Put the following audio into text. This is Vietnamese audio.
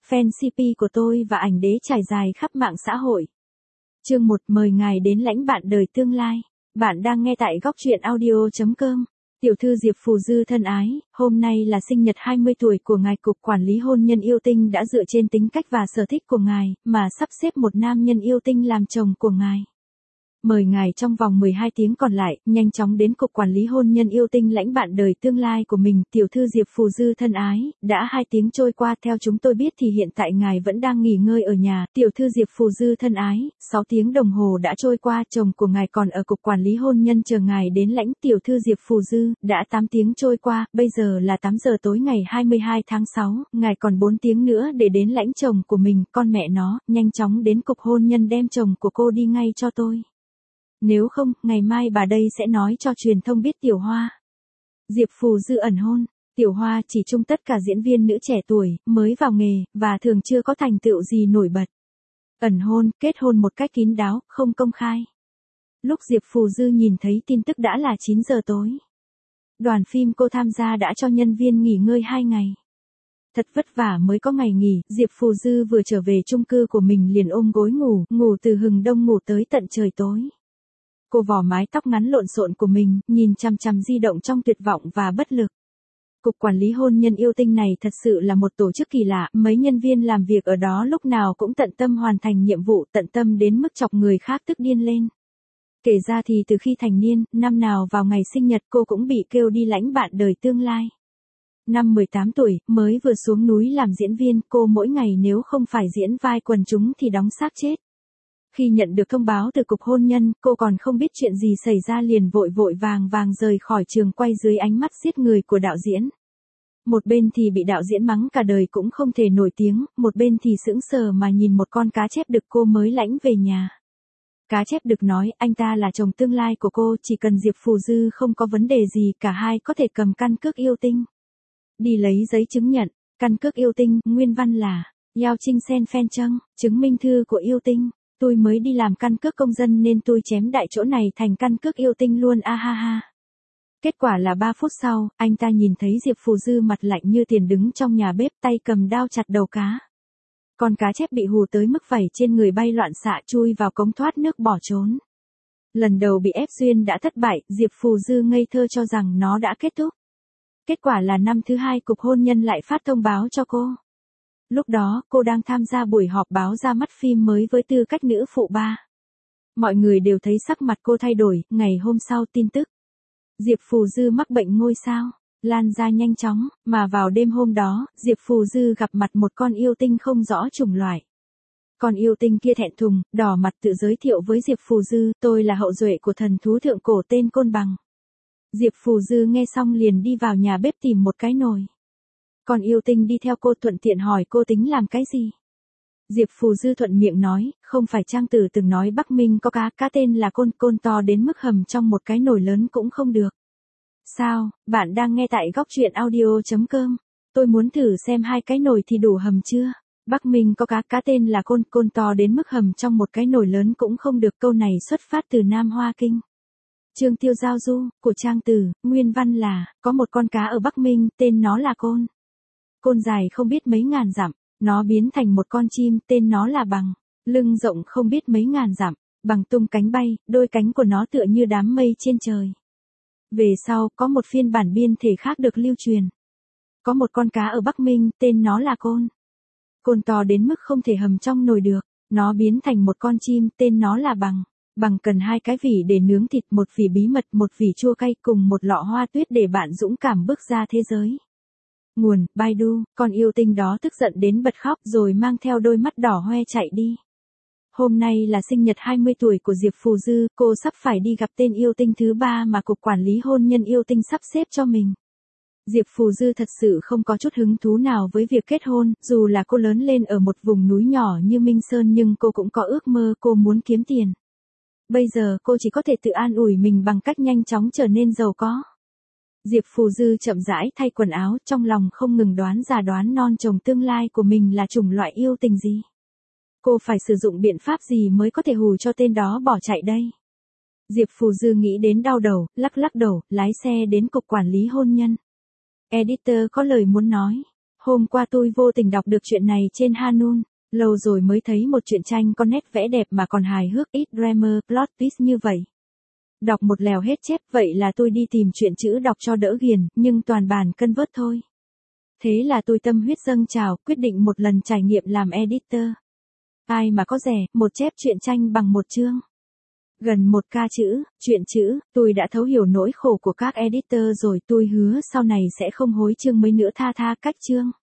fan CP của tôi và ảnh đế trải dài khắp mạng xã hội. Chương 1, mời ngài đến lãnh bạn đời tương lai. Bạn đang nghe tại góc truyện audio.com. Tiểu thư Diệp Phù Dư thân ái, hôm nay là sinh nhật 20 tuổi của ngài. Cục Quản lý Hôn nhân yêu tinh đã dựa trên tính cách và sở thích của ngài, mà sắp xếp một nam nhân yêu tinh làm chồng của ngài. Mời ngài trong vòng 12 tiếng còn lại, nhanh chóng đến Cục Quản lý Hôn nhân yêu tinh lãnh bạn đời tương lai của mình. Tiểu thư Diệp Phù Dư thân ái, đã 2 tiếng trôi qua, theo chúng tôi biết thì hiện tại ngài vẫn đang nghỉ ngơi ở nhà. Tiểu thư Diệp Phù Dư thân ái, 6 tiếng đồng hồ đã trôi qua, chồng của ngài còn ở Cục Quản lý Hôn nhân chờ ngài đến lãnh. Tiểu thư Diệp Phù Dư, đã 8 tiếng trôi qua, bây giờ là 8 giờ tối ngày 22 tháng 6, ngài còn 4 tiếng nữa để đến lãnh chồng của mình. Con mẹ nó, nhanh chóng đến cục hôn nhân đem chồng của cô đi ngay cho tôi. Nếu không, ngày mai bà đây sẽ nói cho truyền thông biết. Tiểu Hoa. Diệp Phù Dư ẩn hôn. Tiểu Hoa chỉ chung tất cả diễn viên nữ trẻ tuổi, mới vào nghề, và thường chưa có thành tựu gì nổi bật. Ẩn hôn, kết hôn một cách kín đáo, không công khai. Lúc Diệp Phù Dư nhìn thấy tin tức đã là 9 giờ tối. Đoàn phim cô tham gia đã cho nhân viên nghỉ ngơi 2 ngày. Thật vất vả mới có ngày nghỉ, Diệp Phù Dư vừa trở về chung cư của mình liền ôm gối ngủ từ hừng đông ngủ tới tận trời tối. Cô vò mái tóc ngắn lộn xộn của mình, nhìn chằm chằm di động trong tuyệt vọng và bất lực. Cục Quản lý Hôn nhân yêu tinh này thật sự là một tổ chức kỳ lạ, mấy nhân viên làm việc ở đó lúc nào cũng tận tâm hoàn thành nhiệm vụ, tận tâm đến mức chọc người khác tức điên lên. Kể ra thì từ khi thành niên, năm nào vào ngày sinh nhật cô cũng bị kêu đi lãnh bạn đời tương lai. Năm 18 tuổi, mới vừa xuống núi làm diễn viên, cô mỗi ngày nếu không phải diễn vai quần chúng thì đóng xác chết. Khi nhận được thông báo từ cục hôn nhân, cô còn không biết chuyện gì xảy ra liền vội vàng rời khỏi trường quay dưới ánh mắt giết người của đạo diễn. Một bên thì bị đạo diễn mắng cả đời cũng không thể nổi tiếng, một bên thì sững sờ mà nhìn một con cá chép đực cô mới lãnh về nhà. Cá chép đực nói, anh ta là chồng tương lai của cô, chỉ cần Diệp Phù Dư không có vấn đề gì, cả hai có thể cầm căn cước yêu tinh. Đi lấy giấy chứng nhận, căn cước yêu tinh, nguyên văn là, Yao Trinh Sen Phen Trăng, chứng minh thư của yêu tinh. Tôi mới đi làm căn cước công dân nên tôi chém đại chỗ này thành căn cước yêu tinh luôn, a ha ha. Kết quả là 3 phút sau, anh ta nhìn thấy Diệp Phù Dư mặt lạnh như tiền đứng trong nhà bếp, tay cầm dao chặt đầu cá. Con cá chép bị hù tới mức vảy trên người bay loạn xạ, chui vào cống thoát nước bỏ trốn. Lần đầu bị ép duyên đã thất bại, Diệp Phù Dư ngây thơ cho rằng nó đã kết thúc. Kết quả là năm thứ 2 cục hôn nhân lại phát thông báo cho cô. Lúc đó, cô đang tham gia buổi họp báo ra mắt phim mới với tư cách nữ phụ ba. Mọi người đều thấy sắc mặt cô thay đổi. Ngày hôm sau tin tức Diệp Phù Dư mắc bệnh ngôi sao lan ra nhanh chóng, mà vào đêm hôm đó, Diệp Phù Dư gặp mặt một con yêu tinh không rõ chủng loại. Con yêu tinh kia thẹn thùng, đỏ mặt tự giới thiệu với Diệp Phù Dư, tôi là hậu duệ của thần thú thượng cổ tên Côn Bằng. Diệp Phù Dư nghe xong liền đi vào nhà bếp tìm một cái nồi. Con yêu tinh đi theo cô thuận tiện hỏi cô tính làm cái gì. Diệp Phù Dư thuận miệng nói, không phải Trang Tử từng nói Bắc Minh có cá tên là côn to đến mức hầm trong một cái nồi lớn cũng không được. Sao, bạn đang nghe tại góc truyện audio.com. Tôi muốn thử xem 2 cái nồi thì đủ hầm chưa. Bắc Minh có cá tên là côn to đến mức hầm trong một cái nồi lớn cũng không được. Câu này xuất phát từ Nam Hoa Kinh. Chương Tiêu Giao Du, của Trang Tử, nguyên văn là, có một con cá ở Bắc Minh, tên nó là Côn. Côn dài không biết mấy ngàn dặm, nó biến thành một con chim, tên nó là Bằng. Lưng rộng không biết mấy ngàn dặm, Bằng tung cánh bay, đôi cánh của nó tựa như đám mây trên trời. Về sau, có một phiên bản biên thể khác được lưu truyền. Có một con cá ở Bắc Minh, tên nó là Côn. Côn to đến mức không thể hầm trong nồi được, nó biến thành một con chim, tên nó là Bằng. Bằng cần 2 cái vỉ để nướng thịt, một vỉ bí mật, một vỉ chua cay cùng một lọ hoa tuyết để bạn dũng cảm bước ra thế giới. Nguồn, Baidu, con yêu tinh đó tức giận đến bật khóc rồi mang theo đôi mắt đỏ hoe chạy đi. Hôm nay là sinh nhật 20 tuổi của Diệp Phù Dư, cô sắp phải đi gặp tên yêu tinh thứ 3 mà Cục Quản lý Hôn nhân yêu tinh sắp xếp cho mình. Diệp Phù Dư thật sự không có chút hứng thú nào với việc kết hôn, dù là cô lớn lên ở một vùng núi nhỏ như Minh Sơn nhưng cô cũng có ước mơ, cô muốn kiếm tiền. Bây giờ cô chỉ có thể tự an ủi mình bằng cách nhanh chóng trở nên giàu có. Diệp Phù Dư chậm rãi thay quần áo, trong lòng không ngừng đoán già đoán non chồng tương lai của mình là chủng loại yêu tình gì. Cô phải sử dụng biện pháp gì mới có thể hù cho tên đó bỏ chạy đây. Diệp Phù Dư nghĩ đến đau đầu, lắc đầu, lái xe đến Cục Quản lý Hôn nhân. Editor có lời muốn nói. Hôm qua tôi vô tình đọc được chuyện này trên Hanun, lâu rồi mới thấy một truyện tranh có nét vẽ đẹp mà còn hài hước ít grammar plot twist như vậy. Đọc một lèo hết chép, vậy là tôi đi tìm chuyện chữ đọc cho đỡ ghiền, nhưng toàn bản cân vớt thôi. Thế là tôi tâm huyết dâng trào, quyết định một lần trải nghiệm làm editor. Ai mà có rẻ, một chép truyện tranh bằng một chương. Gần 1k chữ, truyện chữ, tôi đã thấu hiểu nỗi khổ của các editor rồi, tôi hứa sau này sẽ không hối chương mấy nữa, tha cách chương.